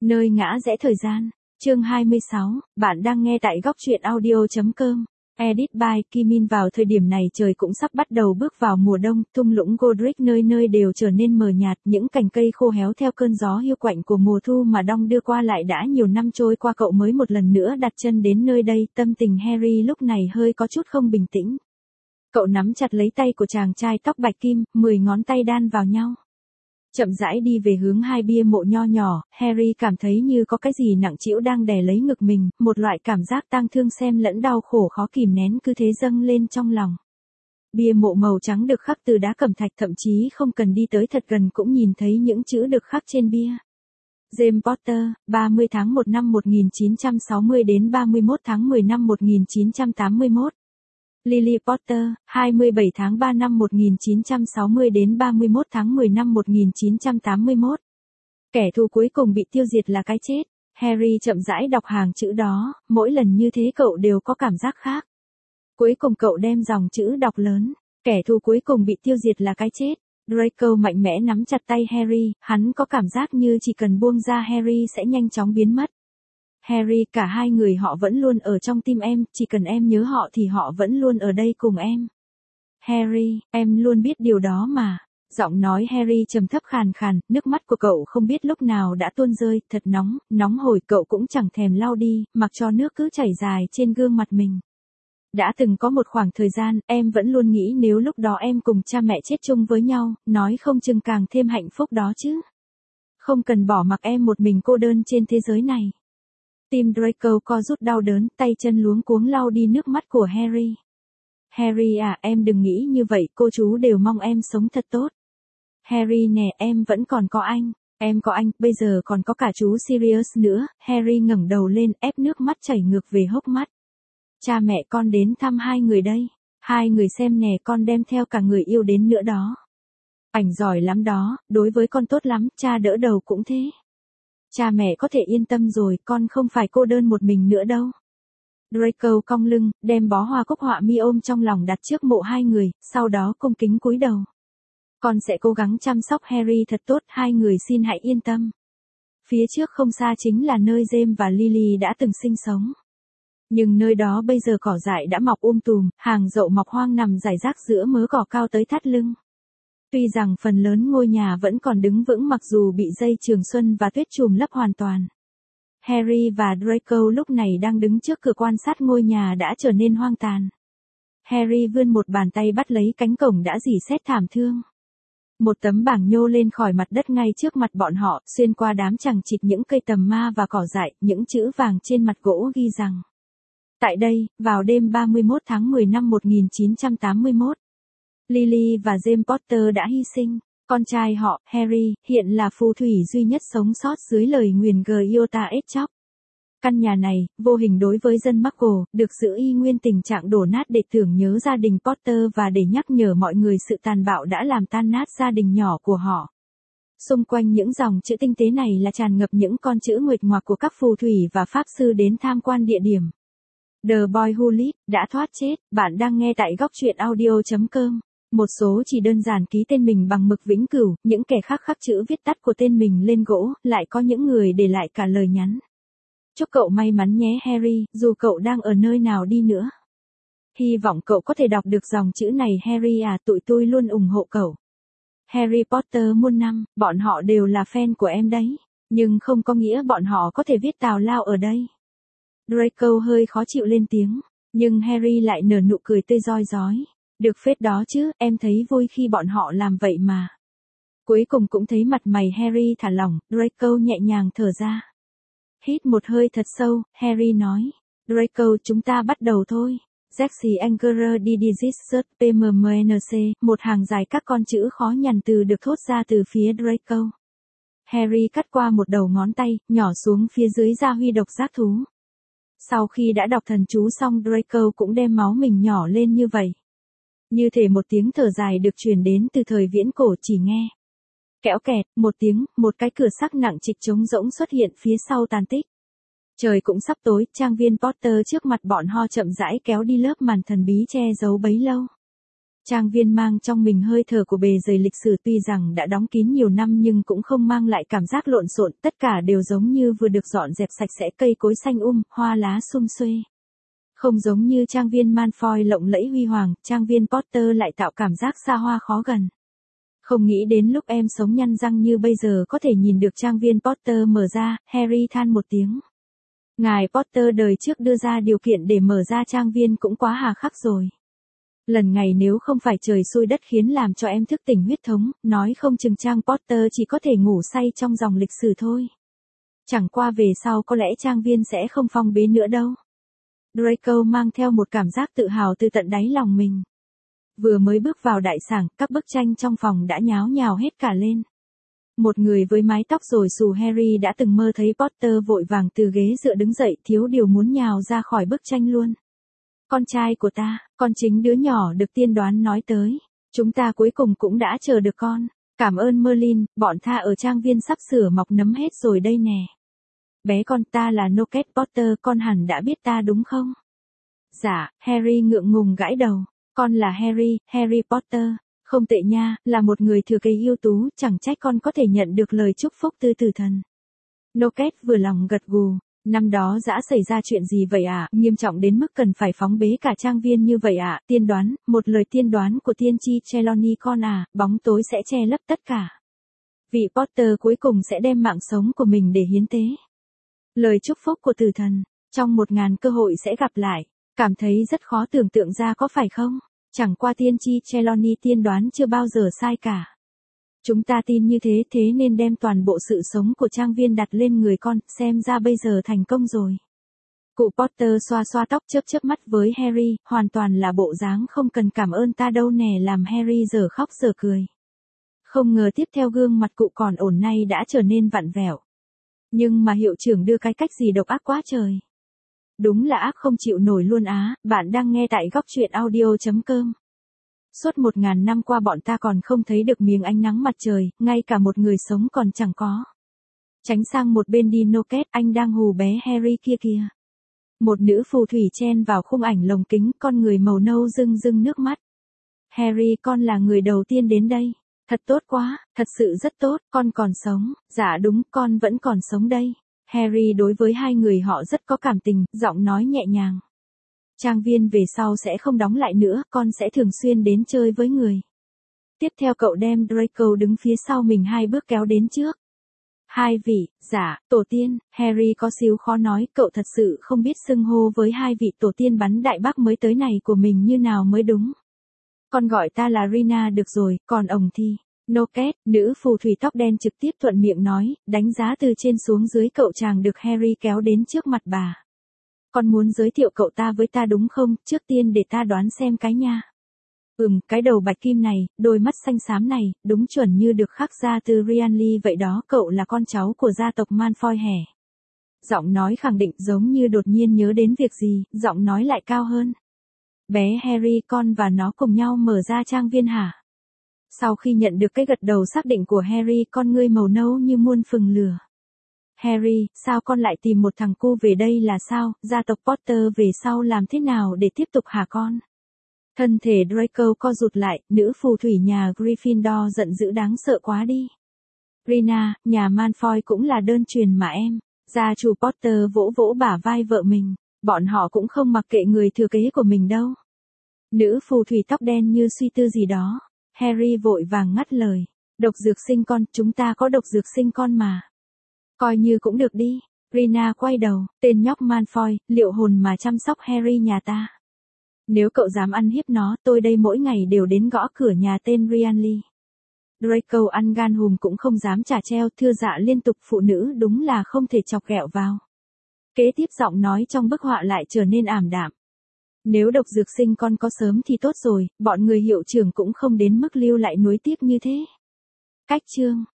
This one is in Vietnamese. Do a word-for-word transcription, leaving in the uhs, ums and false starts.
Nơi ngã rẽ thời gian, chương hai mươi sáu, bạn đang nghe tại góc truyện audio.com. Edit by Kim Min. Vào thời điểm này trời cũng sắp bắt đầu bước vào mùa đông, thung lũng Godric nơi nơi đều trở nên mờ nhạt, những cành cây khô héo theo cơn gió hiu quạnh của mùa thu mà đong đưa qua lại đã nhiều năm trôi qua, cậu mới một lần nữa đặt chân đến nơi đây, tâm tình Harry lúc này hơi có chút không bình tĩnh. Cậu nắm chặt lấy tay của chàng trai tóc bạch kim, mười ngón tay đan vào nhau. Chậm rãi đi về hướng hai bia mộ nho nhỏ, Harry cảm thấy như có cái gì nặng trĩu đang đè lấy ngực mình, một loại cảm giác tang thương xen lẫn đau khổ khó kìm nén cứ thế dâng lên trong lòng. Bia mộ màu trắng được khắc từ đá cẩm thạch, thậm chí không cần đi tới thật gần cũng nhìn thấy những chữ được khắc trên bia. James Potter, ba mươi tháng một năm một nghìn chín trăm sáu mươi đến ba mươi mốt tháng mười năm một nghìn chín trăm tám mươi mốt. Lily Potter, hai mươi bảy tháng ba năm một nghìn chín trăm sáu mươi đến ba mươi mốt tháng mười năm một nghìn chín trăm tám mươi mốt. Kẻ thù cuối cùng bị tiêu diệt là cái chết. Harry chậm rãi đọc hàng chữ đó, mỗi lần như thế cậu đều có cảm giác khác. Cuối cùng cậu đem dòng chữ đọc lớn, kẻ thù cuối cùng bị tiêu diệt là cái chết. Draco mạnh mẽ nắm chặt tay Harry, hắn có cảm giác như chỉ cần buông ra Harry sẽ nhanh chóng biến mất. Harry, cả hai người họ vẫn luôn ở trong tim em, chỉ cần em nhớ họ thì họ vẫn luôn ở đây cùng em. Harry, em luôn biết điều đó mà. Giọng nói Harry trầm thấp khàn khàn, nước mắt của cậu không biết lúc nào đã tuôn rơi, thật nóng, nóng hổi, cậu cũng chẳng thèm lau đi, mặc cho nước cứ chảy dài trên gương mặt mình. Đã từng có một khoảng thời gian, em vẫn luôn nghĩ nếu lúc đó em cùng cha mẹ chết chung với nhau, nói không chừng càng thêm hạnh phúc đó chứ. Không cần bỏ mặc em một mình cô đơn trên thế giới này. Tim Draco co rút đau đớn, tay chân luống cuống lau đi nước mắt của Harry. Harry à, em đừng nghĩ như vậy, cô chú đều mong em sống thật tốt. Harry nè, em vẫn còn có anh, em có anh, bây giờ còn có cả chú Sirius nữa. Harry ngẩng đầu lên, ép nước mắt chảy ngược về hốc mắt. Cha mẹ con đến thăm hai người đây. Hai người xem nè, con đem theo cả người yêu đến nữa đó. Ảnh giỏi lắm đó, đối với con tốt lắm, cha đỡ đầu cũng thế. Cha mẹ có thể yên tâm rồi, con không phải cô đơn một mình nữa đâu. Draco cong lưng, đem bó hoa cúc họa mi ôm trong lòng đặt trước mộ hai người, sau đó cung kính cúi đầu. Con sẽ cố gắng chăm sóc Harry thật tốt, hai người xin hãy yên tâm. Phía trước không xa chính là nơi James và Lily đã từng sinh sống. Nhưng nơi đó bây giờ cỏ dại đã mọc um tùm, hàng dậu mọc hoang nằm rải rác giữa mớ cỏ cao tới thắt lưng. Tuy rằng phần lớn ngôi nhà vẫn còn đứng vững mặc dù bị dây trường xuân và tuyết trùm lấp hoàn toàn. Harry và Draco lúc này đang đứng trước cửa quan sát ngôi nhà đã trở nên hoang tàn. Harry vươn một bàn tay bắt lấy cánh cổng đã rỉ sét thảm thương. Một tấm bảng nhô lên khỏi mặt đất ngay trước mặt bọn họ, xuyên qua đám chằng chịt những cây tầm ma và cỏ dại, những chữ vàng trên mặt gỗ ghi rằng: tại đây, vào đêm ba mươi mốt tháng mười năm một nghìn chín trăm tám mươi mốt, Lily và James Potter đã hy sinh. Con trai họ, Harry, hiện là phù thủy duy nhất sống sót dưới lời nguyền Giota Etchok. Căn nhà này, vô hình đối với dân Muggle, được giữ y nguyên tình trạng đổ nát để tưởng nhớ gia đình Potter và để nhắc nhở mọi người sự tàn bạo đã làm tan nát gia đình nhỏ của họ. Xung quanh những dòng chữ tinh tế này là tràn ngập những con chữ nguệch ngoạc của các phù thủy và pháp sư đến tham quan địa điểm. The Boy Who Lived, đã thoát chết. Bạn đang nghe tại góc truyện audio.com. Một số chỉ đơn giản ký tên mình bằng mực vĩnh cửu, những kẻ khác khắc chữ viết tắt của tên mình lên gỗ, lại có những người để lại cả lời nhắn. Chúc cậu may mắn nhé Harry, dù cậu đang ở nơi nào đi nữa. Hy vọng cậu có thể đọc được dòng chữ này Harry à, tụi tôi luôn ủng hộ cậu. Harry Potter muôn năm, bọn họ đều là fan của em đấy, nhưng không có nghĩa bọn họ có thể viết tào lao ở đây. Draco hơi khó chịu lên tiếng, nhưng Harry lại nở nụ cười tươi rói rói. Được phết đó chứ, em thấy vui khi bọn họ làm vậy mà. Cuối cùng cũng thấy mặt mày Harry thả lỏng, Draco nhẹ nhàng thở ra. Hít một hơi thật sâu, Harry nói. Draco, chúng ta bắt đầu thôi. Jaxi Angerer Didizis pê em em en xê, một hàng dài các con chữ khó nhằn từ được thốt ra từ phía Draco. Harry cắt qua một đầu ngón tay, nhỏ xuống phía dưới ra huy độc giác thú. Sau khi đã đọc thần chú xong, Draco cũng đem máu mình nhỏ lên như vậy. Như thể một tiếng thở dài được truyền đến từ thời viễn cổ, chỉ nghe. Kẽo kẹt, một tiếng, một cái cửa sắc nặng trịch trống rỗng xuất hiện phía sau tàn tích. Trời cũng sắp tối, trang viên Potter trước mặt bọn họ chậm rãi kéo đi lớp màn thần bí che giấu bấy lâu. Trang viên mang trong mình hơi thở của bề dày lịch sử, tuy rằng đã đóng kín nhiều năm nhưng cũng không mang lại cảm giác lộn xộn, tất cả đều giống như vừa được dọn dẹp sạch sẽ, cây cối xanh um, hoa lá sum xuê. Không giống như trang viên Malfoy lộng lẫy huy hoàng, trang viên Potter lại tạo cảm giác xa hoa khó gần. Không nghĩ đến lúc em sống nhăn răng như bây giờ có thể nhìn được trang viên Potter mở ra, Harry than một tiếng. Ngài Potter đời trước đưa ra điều kiện để mở ra trang viên cũng quá hà khắc rồi. Lần ngày nếu không phải trời xui đất khiến làm cho em thức tỉnh huyết thống, nói không chừng trang Potter chỉ có thể ngủ say trong dòng lịch sử thôi. Chẳng qua về sau có lẽ trang viên sẽ không phong bế nữa đâu. Draco mang theo một cảm giác tự hào từ tận đáy lòng mình. Vừa mới bước vào đại sảnh, các bức tranh trong phòng đã nháo nhào hết cả lên. Một người với mái tóc rồi xù Harry đã từng mơ thấy Potter vội vàng từ ghế dựa đứng dậy, thiếu điều muốn nhào ra khỏi bức tranh luôn. Con trai của ta, con chính đứa nhỏ được tiên đoán nói tới. Chúng ta cuối cùng cũng đã chờ được con. Cảm ơn Merlin, bọn ta ở trang viên sắp sửa mọc nấm hết rồi đây nè. Bé con, ta là Nocket Potter, con hẳn đã biết ta đúng không? Dạ, Harry ngượng ngùng gãi đầu. Con là Harry, Harry Potter. Không tệ nha, là một người thừa kế ưu tú, chẳng trách con có thể nhận được lời chúc phúc từ tử thần. Nocket vừa lòng gật gù. Năm đó đã xảy ra chuyện gì vậy ạ? À? Nghiêm trọng đến mức cần phải phóng bế cả trang viên như vậy ạ? À? Tiên đoán, một lời tiên đoán của tiên tri Trelawney con à, bóng tối sẽ che lấp tất cả. Vị Potter cuối cùng sẽ đem mạng sống của mình để hiến tế. Lời chúc phúc của tử thần, trong một ngàn cơ hội sẽ gặp lại. Cảm thấy rất khó tưởng tượng ra có phải không? Chẳng qua tiên tri Trelawney tiên đoán chưa bao giờ sai cả. Chúng ta tin như thế, thế nên đem toàn bộ sự sống của trang viên đặt lên người con, xem ra bây giờ thành công rồi. Cụ Potter xoa xoa tóc chớp chớp mắt với Harry, hoàn toàn là bộ dáng không cần cảm ơn ta đâu nè, làm Harry giờ khóc giờ cười. Không ngờ tiếp theo gương mặt cụ còn ổn nay đã trở nên vặn vẹo. Nhưng mà hiệu trưởng đưa cái cách gì độc ác quá trời. Đúng là ác không chịu nổi luôn á, bạn đang nghe tại góc truyện audio chấm com. Suốt một ngàn năm qua bọn ta còn không thấy được miếng ánh nắng mặt trời, ngay cả một người sống còn chẳng có. Tránh sang một bên đi Nocket, anh đang hù bé Harry kia kìa. Một nữ phù thủy chen vào khung ảnh lồng kính, con người màu nâu rưng rưng nước mắt. Harry, con là người đầu tiên đến đây. Thật tốt quá, thật sự rất tốt, con còn sống. Dạ đúng, con vẫn còn sống đây. Harry đối với hai người họ rất có cảm tình, giọng nói nhẹ nhàng. Trang viên về sau sẽ không đóng lại nữa, con sẽ thường xuyên đến chơi với người. Tiếp theo cậu đem Draco đứng phía sau mình hai bước kéo đến trước. Hai vị, dạ, tổ tiên, Harry có xíu khó nói, cậu thật sự không biết xưng hô với hai vị tổ tiên bắn đại bác mới tới này của mình như nào mới đúng. Con gọi ta là Rina được rồi, còn ông thì... Nocket, nữ phù thủy tóc đen trực tiếp thuận miệng nói, đánh giá từ trên xuống dưới cậu chàng được Harry kéo đến trước mặt bà. Con muốn giới thiệu cậu ta với ta đúng không, trước tiên để ta đoán xem cái nha. Ừm, cái đầu bạch kim này, đôi mắt xanh xám này, đúng chuẩn như được khắc ra từ Rianly vậy đó, cậu là con cháu của gia tộc Malfoy hẻ. Giọng nói khẳng định giống như đột nhiên nhớ đến việc gì, giọng nói lại cao hơn. Bé Harry, con và nó cùng nhau mở ra trang viên hả? Sau khi nhận được cái gật đầu xác định của Harry, con ngươi màu nâu như muôn phừng lửa. Harry, sao con lại tìm một thằng cu về đây là sao, gia tộc Potter về sau làm thế nào để tiếp tục hả con? Thân thể Draco co rụt lại, nữ phù thủy nhà Gryffindor giận dữ đáng sợ quá đi. Rina, nhà Malfoy cũng là đơn truyền mà em. Gia chủ Potter vỗ vỗ bả vai vợ mình, bọn họ cũng không mặc kệ người thừa kế của mình đâu. Nữ phù thủy tóc đen như suy tư gì đó. Harry vội vàng ngắt lời. Độc dược sinh con, chúng ta có độc dược sinh con mà. Coi như cũng được đi. Rina quay đầu, tên nhóc Malfoy, liệu hồn mà chăm sóc Harry nhà ta. Nếu cậu dám ăn hiếp nó, tôi đây mỗi ngày đều đến gõ cửa nhà tên Rianly. Draco ăn gan hùm cũng không dám trả treo, thưa dạ liên tục, phụ nữ đúng là không thể chọc ghẹo vào. Kế tiếp giọng nói trong bức họa lại trở nên ảm đạm. Nếu độc dược sinh con có sớm thì tốt rồi, bọn người hiệu trưởng cũng không đến mức lưu lại nuối tiếc như thế. Cách chương